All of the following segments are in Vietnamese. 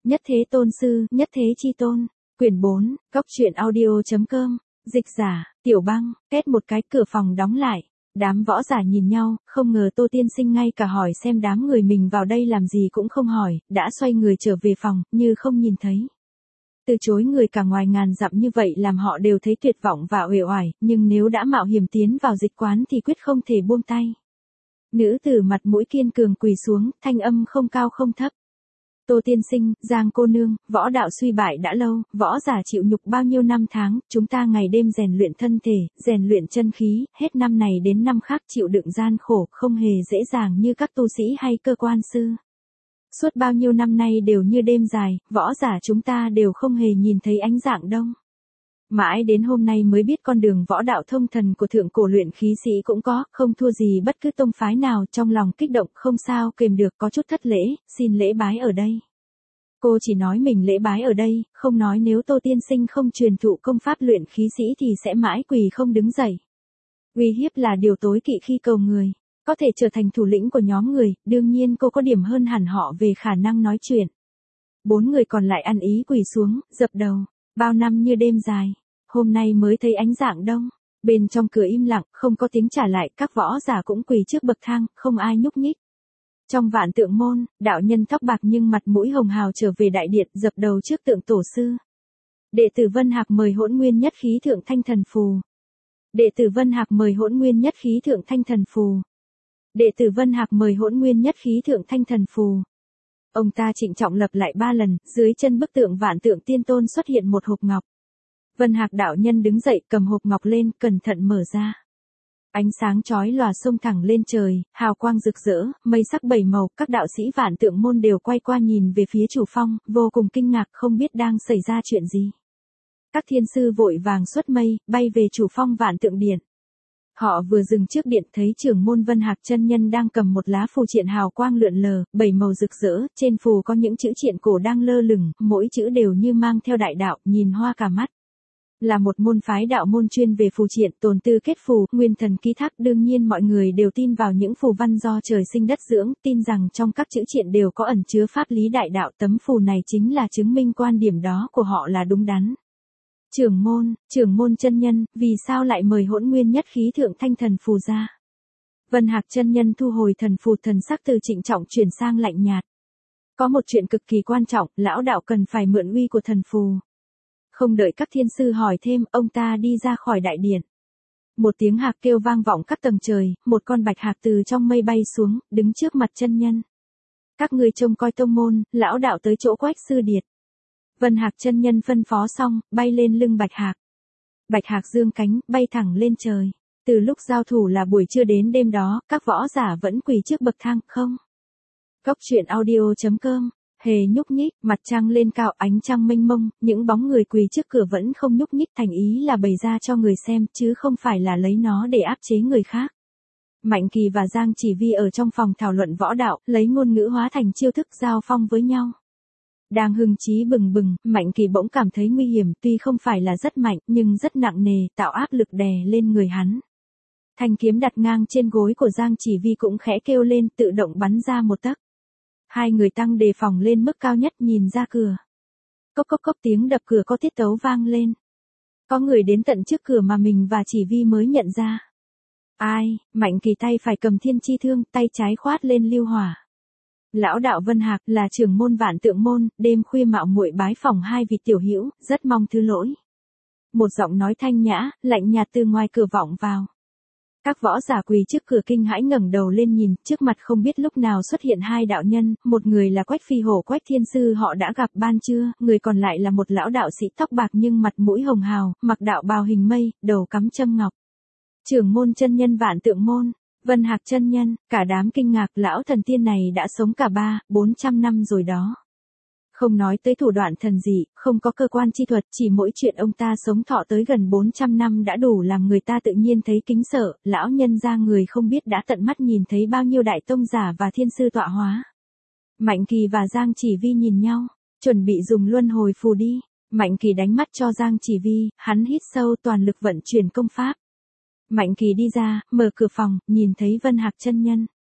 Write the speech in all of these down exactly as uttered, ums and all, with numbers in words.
Nhất Thế Tôn Sư, Nhất Thế Chi Tôn. Quyển bốn, Cóc truyện audio.com. Dịch giả, Tiểu Băng. Két một cái, cửa phòng đóng lại. Đám võ giả nhìn nhau, không ngờ Tô Tiên Sinh ngay cả hỏi xem đám người mình vào đây làm gì cũng không hỏi, đã xoay người trở về phòng, như không nhìn thấy. Từ chối người cả ngoài ngàn dặm như vậy làm họ đều thấy tuyệt vọng và uể oải, nhưng nếu đã mạo hiểm tiến vào dịch quán thì quyết không thể buông tay. Nữ tử mặt mũi kiên cường quỳ xuống, thanh âm không cao không thấp. Tô Tiên Sinh, Giang cô nương, võ đạo suy bại đã lâu, võ giả chịu nhục bao nhiêu năm tháng, chúng ta ngày đêm rèn luyện thân thể, rèn luyện chân khí, hết năm này đến năm khác chịu đựng gian khổ, không hề dễ dàng như các tu sĩ hay cơ quan sư. Suốt bao nhiêu năm nay đều như đêm dài, võ giả chúng ta đều không hề nhìn thấy ánh dạng đông. Mãi đến hôm nay mới biết con đường võ đạo thông thần của thượng cổ luyện khí sĩ cũng có, không thua gì bất cứ tông phái nào, trong lòng kích động không sao kềm được, có chút thất lễ, xin lễ bái ở đây. Cô chỉ nói mình lễ bái ở đây, không nói nếu Tô Tiên Sinh không truyền thụ công pháp luyện khí sĩ thì sẽ mãi quỳ không đứng dậy. Uy hiếp là điều tối kỵ khi cầu người, có thể trở thành thủ lĩnh của nhóm người, đương nhiên cô có điểm hơn hẳn họ về khả năng nói chuyện. Bốn người còn lại ăn ý quỳ xuống, dập đầu. Bao năm như đêm dài, hôm nay mới thấy ánh dạng đông. Bên trong cửa im lặng, không có tiếng trả lại, các võ giả cũng quỳ trước bậc thang, không ai nhúc nhích. Trong Vạn Tượng môn, đạo nhân tóc bạc nhưng mặt mũi hồng hào trở về đại điện, dập đầu trước tượng tổ sư. Đệ tử Vân Hạc mời Hỗn Nguyên Nhất Khí Thượng Thanh Thần Phù. Đệ tử Vân Hạc mời Hỗn Nguyên Nhất Khí Thượng Thanh Thần Phù. Đệ tử Vân Hạc mời Hỗn Nguyên Nhất Khí Thượng Thanh Thần Phù. Ông ta trịnh trọng lặp lại ba lần, dưới chân bức tượng Vạn Tượng Tiên Tôn xuất hiện một hộp ngọc. Vân Hạc đạo nhân đứng dậy, cầm hộp ngọc lên, cẩn thận mở ra. Ánh sáng chói lòa xông thẳng lên trời, hào quang rực rỡ, mây sắc bảy màu, các đạo sĩ Vạn Tượng môn đều quay qua nhìn về phía chủ phong, vô cùng kinh ngạc không biết đang xảy ra chuyện gì. Các thiên sư vội vàng xuất mây, bay về chủ phong Vạn Tượng điện. Họ vừa dừng trước điện thấy trưởng môn Vân Hạc chân nhân đang cầm một lá phù triện hào quang lượn lờ, bảy màu rực rỡ, trên phù có những chữ triện cổ đang lơ lửng, mỗi chữ đều như mang theo đại đạo, nhìn hoa cả mắt. Là một môn phái đạo môn chuyên về phù triện, tồn tư kết phù, nguyên thần ký thác, đương nhiên mọi người đều tin vào những phù văn do trời sinh đất dưỡng, tin rằng trong các chữ triện đều có ẩn chứa pháp lý đại đạo, tấm phù này chính là chứng minh quan điểm đó của họ là đúng đắn. Trưởng môn, trưởng môn chân nhân, vì sao lại mời Hỗn Nguyên Nhất Khí Thượng Thanh Thần Phù ra? Vân Hạc chân nhân thu hồi thần phù, thần sắc từ trịnh trọng chuyển sang lạnh nhạt. Có một chuyện cực kỳ quan trọng, lão đạo cần phải mượn uy của thần phù. Không đợi các thiên sư hỏi thêm, ông ta đi ra khỏi đại điện. Một tiếng hạc kêu vang vọng các tầng trời, một con bạch hạc từ trong mây bay xuống, đứng trước mặt chân nhân. Các ngươi trông coi tông môn, lão đạo tới chỗ Quách sư điệt. Vân Hạc chân nhân phân phó xong, bay lên lưng bạch hạc. Bạch hạc dương cánh, bay thẳng lên trời. Từ lúc giao thủ là buổi trưa đến đêm đó, các võ giả vẫn quỳ trước bậc thang, không. Cóc truyện audio.com, hề nhúc nhích, mặt trăng lên cao, ánh trăng mênh mông, những bóng người quỳ trước cửa vẫn không nhúc nhích, thành ý là bày ra cho người xem, chứ không phải là lấy nó để áp chế người khác. Mạnh Kỳ và Giang Chỉ Vi ở trong phòng thảo luận võ đạo, lấy ngôn ngữ hóa thành chiêu thức giao phong với nhau. Đang hưng chí bừng bừng, Mạnh Kỳ bỗng cảm thấy nguy hiểm, tuy không phải là rất mạnh, nhưng rất nặng nề, tạo áp lực đè lên người hắn. Thanh kiếm đặt ngang trên gối của Giang Chỉ Vi cũng khẽ kêu lên, tự động bắn ra một tấc. Hai người tăng đề phòng lên mức cao nhất, nhìn ra cửa. Cốc cốc cốc, tiếng đập cửa có tiết tấu vang lên. Có người đến tận trước cửa mà mình và Chỉ Vi mới nhận ra. Ai? Mạnh Kỳ tay phải cầm thiên chi thương, tay trái khoát lên lưu hỏa. Lão đạo Vân Hạc là trưởng môn Vạn Tượng môn, đêm khuya mạo muội bái phỏng hai vị tiểu hữu, rất mong thứ lỗi. Một giọng nói thanh nhã, lạnh nhạt từ ngoài cửa vọng vào. Các võ giả quỳ trước cửa kinh hãi ngẩng đầu lên nhìn, trước mặt không biết lúc nào xuất hiện hai đạo nhân, một người là Quách Phi Hổ Quách Thiên Sư họ đã gặp ban trưa, người còn lại là một lão đạo sĩ tóc bạc nhưng mặt mũi hồng hào, mặc đạo bào hình mây, đầu cắm châm ngọc. Trưởng môn chân nhân Vạn Tượng môn, Vân Hạc chân nhân, cả đám kinh ngạc, lão thần tiên này đã sống cả ba, bốn trăm năm rồi đó. Không nói tới thủ đoạn thần dị, không có cơ quan chi thuật, chỉ mỗi chuyện ông ta sống thọ tới gần bốn trăm năm đã đủ làm người ta tự nhiên thấy kính sợ, lão nhân ra người không biết đã tận mắt nhìn thấy bao nhiêu đại tông giả và thiên sư tọa hóa. Mạnh Kỳ và Giang Chỉ Vi nhìn nhau, chuẩn bị dùng luân hồi phù đi. Mạnh Kỳ đánh mắt cho Giang Chỉ Vi, hắn hít sâu toàn lực vận chuyển công pháp. Mạnh Kỳ đi ra, mở cửa phòng, nhìn thấy Vân Hạc chân nhân.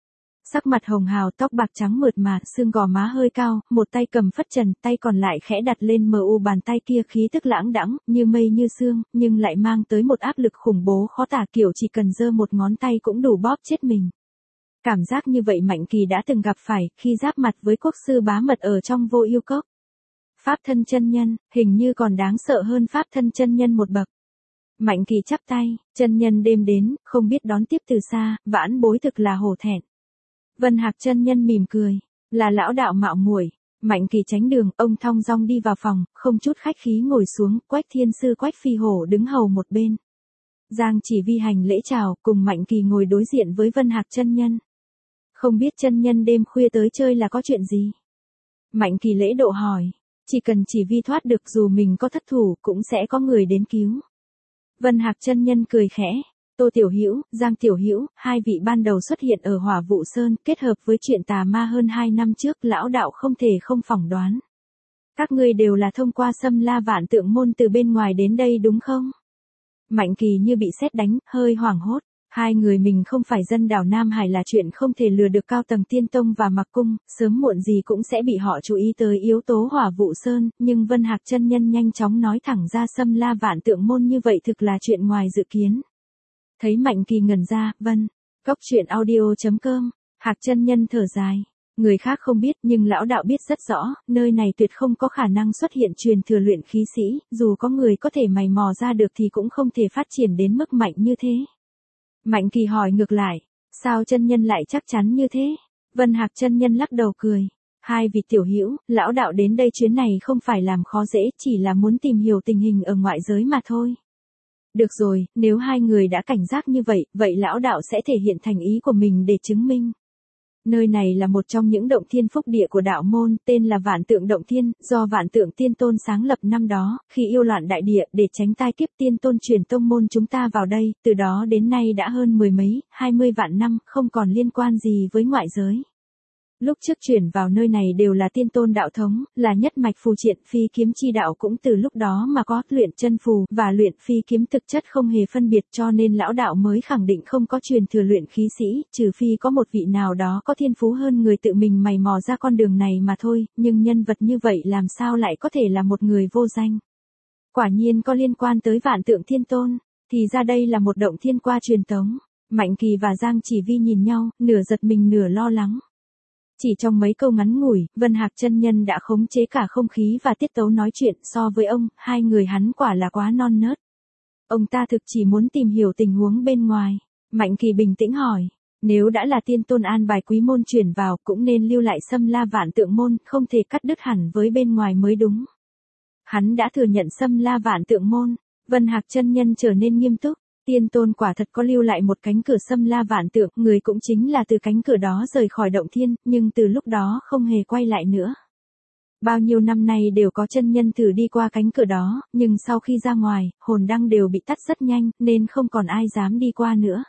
Sắc mặt hồng hào, tóc bạc trắng mượt mà, xương gò má hơi cao, một tay cầm phất trần, tay còn lại khẽ đặt lên mờ u bàn tay kia, khí tức lãng đãng, như mây như sương, nhưng lại mang tới một áp lực khủng bố khó tả, kiểu chỉ cần giơ một ngón tay cũng đủ bóp chết mình. Cảm giác như vậy Mạnh Kỳ đã từng gặp phải, khi giáp mặt với quốc sư bá mật ở trong Vô Ưu Cốc. Pháp thân chân nhân, hình như còn đáng sợ hơn pháp thân chân nhân một bậc. Mạnh Kỳ chắp tay, chân nhân đêm đến, không biết đón tiếp từ xa, vãn bối thực là hổ thẹn. Vân Hạc chân nhân mỉm cười, là lão đạo mạo muội. Mạnh Kỳ tránh đường, ông thong dong đi vào phòng, không chút khách khí ngồi xuống, Quách Thiên sư Quách Phi Hổ đứng hầu một bên. Giang Chỉ Vi hành lễ chào, cùng Mạnh Kỳ ngồi đối diện với Vân Hạc chân nhân. Không biết chân nhân đêm khuya tới chơi là có chuyện gì? Mạnh Kỳ lễ độ hỏi, chỉ cần Chỉ Vi thoát được dù mình có thất thủ cũng sẽ có người đến cứu. Vân Hạc chân nhân cười khẽ, Tô Tiểu Hữu, Giang Tiểu Hữu, hai vị ban đầu xuất hiện ở Hỏa Vụ Sơn, kết hợp với chuyện tà ma hơn hai năm trước, lão đạo không thể không phỏng đoán. Các ngươi đều là thông qua Xâm La Vạn Tượng môn từ bên ngoài đến đây đúng không? Mạnh Kỳ như bị sét đánh, hơi hoảng hốt. Hai người mình không phải dân đảo Nam Hải là chuyện không thể lừa được cao tầng Tiên Tông và Mặc Cung, sớm muộn gì cũng sẽ bị họ chú ý tới yếu tố Hỏa Vụ Sơn, nhưng Vân Hạc chân nhân nhanh chóng nói thẳng ra Xâm La Vạn Tượng môn như vậy thực là chuyện ngoài dự kiến. Thấy Mạnh Kỳ ngẩn ra, Vân, Cốc Truyện Audio chấm com, Hạc chân nhân thở dài. Người khác không biết nhưng lão đạo biết rất rõ, nơi này tuyệt không có khả năng xuất hiện truyền thừa luyện khí sĩ, dù có người có thể mày mò ra được thì cũng không thể phát triển đến mức mạnh như thế. Mạnh Kỳ hỏi ngược lại, sao chân nhân lại chắc chắn như thế? Vân Hạc chân nhân lắc đầu cười. Hai vị tiểu hữu, lão đạo đến đây chuyến này không phải làm khó dễ, chỉ là muốn tìm hiểu tình hình ở ngoại giới mà thôi. Được rồi, nếu hai người đã cảnh giác như vậy, vậy lão đạo sẽ thể hiện thành ý của mình để chứng minh. Nơi này là một trong những động thiên phúc địa của đạo môn, tên là Vạn Tượng Động Thiên, do Vạn Tượng Tiên Tôn sáng lập năm đó, khi yêu loạn đại địa, để tránh tai kiếp Tiên Tôn truyền tông môn chúng ta vào đây, từ đó đến nay đã hơn mười mấy, hai mươi vạn năm, không còn liên quan gì với ngoại giới. Lúc trước chuyển vào nơi này đều là Tiên Tôn đạo thống, là nhất mạch phù triện, phi kiếm chi đạo cũng từ lúc đó mà có, luyện chân phù và luyện phi kiếm thực chất không hề phân biệt, cho nên lão đạo mới khẳng định không có truyền thừa luyện khí sĩ, trừ phi có một vị nào đó có thiên phú hơn người tự mình mày mò ra con đường này mà thôi, nhưng nhân vật như vậy làm sao lại có thể là một người vô danh. Quả nhiên có liên quan tới Vạn Tượng Thiên Tôn, thì ra đây là một động thiên qua truyền tống. Mạnh Kỳ và Giang Chỉ Vi nhìn nhau, nửa giật mình nửa lo lắng. Chỉ trong mấy câu ngắn ngủi, Vân Hạc chân nhân đã khống chế cả không khí và tiết tấu nói chuyện, so với ông, hai người hắn quả là quá non nớt. Ông ta thực chỉ muốn tìm hiểu tình huống bên ngoài. Mạnh Kỳ bình tĩnh hỏi, nếu đã là Tiên Tôn an bài quý môn chuyển vào, cũng nên lưu lại Xâm La Vạn Tượng môn, không thể cắt đứt hẳn với bên ngoài mới đúng. Hắn đã thừa nhận Xâm La Vạn Tượng môn. Vân Hạc chân nhân trở nên nghiêm túc. Tiên Tôn quả thật có lưu lại một cánh cửa Xâm La Vạn Tượng, người cũng chính là từ cánh cửa đó rời khỏi động thiên, nhưng từ lúc đó không hề quay lại nữa. Bao nhiêu năm nay đều có chân nhân thử đi qua cánh cửa đó, nhưng sau khi ra ngoài, hồn đăng đều bị tắt rất nhanh, nên không còn ai dám đi qua nữa.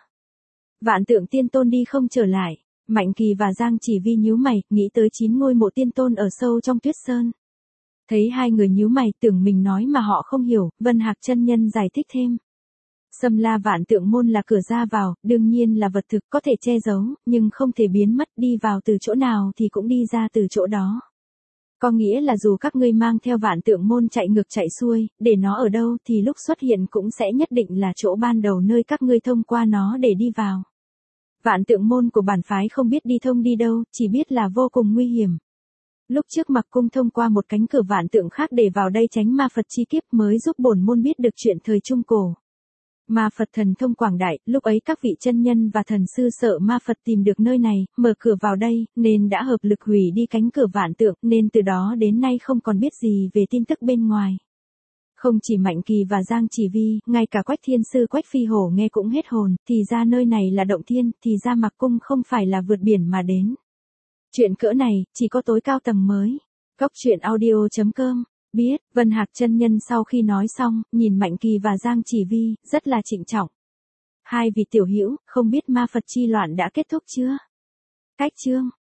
Vạn Tượng Tiên Tôn đi không trở lại, Mạnh Kỳ và Giang Chỉ Vi nhíu mày, nghĩ tới chín ngôi mộ Tiên Tôn ở sâu trong Tuyết Sơn. Thấy hai người nhíu mày, tưởng mình nói mà họ không hiểu, Vân Hạc chân nhân giải thích thêm. Xâm La Vạn Tượng môn là cửa ra vào, đương nhiên là vật thực có thể che giấu, nhưng không thể biến mất, đi vào từ chỗ nào thì cũng đi ra từ chỗ đó. Có nghĩa là dù các ngươi mang theo Vạn Tượng môn chạy ngược chạy xuôi, để nó ở đâu thì lúc xuất hiện cũng sẽ nhất định là chỗ ban đầu nơi các ngươi thông qua nó để đi vào. Vạn Tượng môn của bản phái không biết đi thông đi đâu, chỉ biết là vô cùng nguy hiểm. Lúc trước Mặc Cung thông qua một cánh cửa Vạn Tượng khác để vào đây tránh ma Phật chi kiếp mới giúp bổn môn biết được chuyện thời Trung Cổ. Ma Phật thần thông quảng đại, lúc ấy các vị chân nhân và thần sư sợ ma Phật tìm được nơi này, mở cửa vào đây, nên đã hợp lực hủy đi cánh cửa Vạn Tượng, nên từ đó đến nay không còn biết gì về tin tức bên ngoài. Không chỉ Mạnh Kỳ và Giang Chỉ Vi, ngay cả Quách Thiên sư Quách Phi Hổ nghe cũng hết hồn, thì ra nơi này là động thiên, thì ra Mặc Cung không phải là vượt biển mà đến. Chuyện cỡ này, chỉ có tối cao tầng mới. Cốc Truyện Audio chấm com. Biết, Vân Hạc chân nhân sau khi nói xong, nhìn Mạnh Kỳ và Giang Chỉ Vi, rất là trịnh trọng. Hai vị tiểu hữu, không biết ma Phật chi loạn đã kết thúc chưa? Cách chương.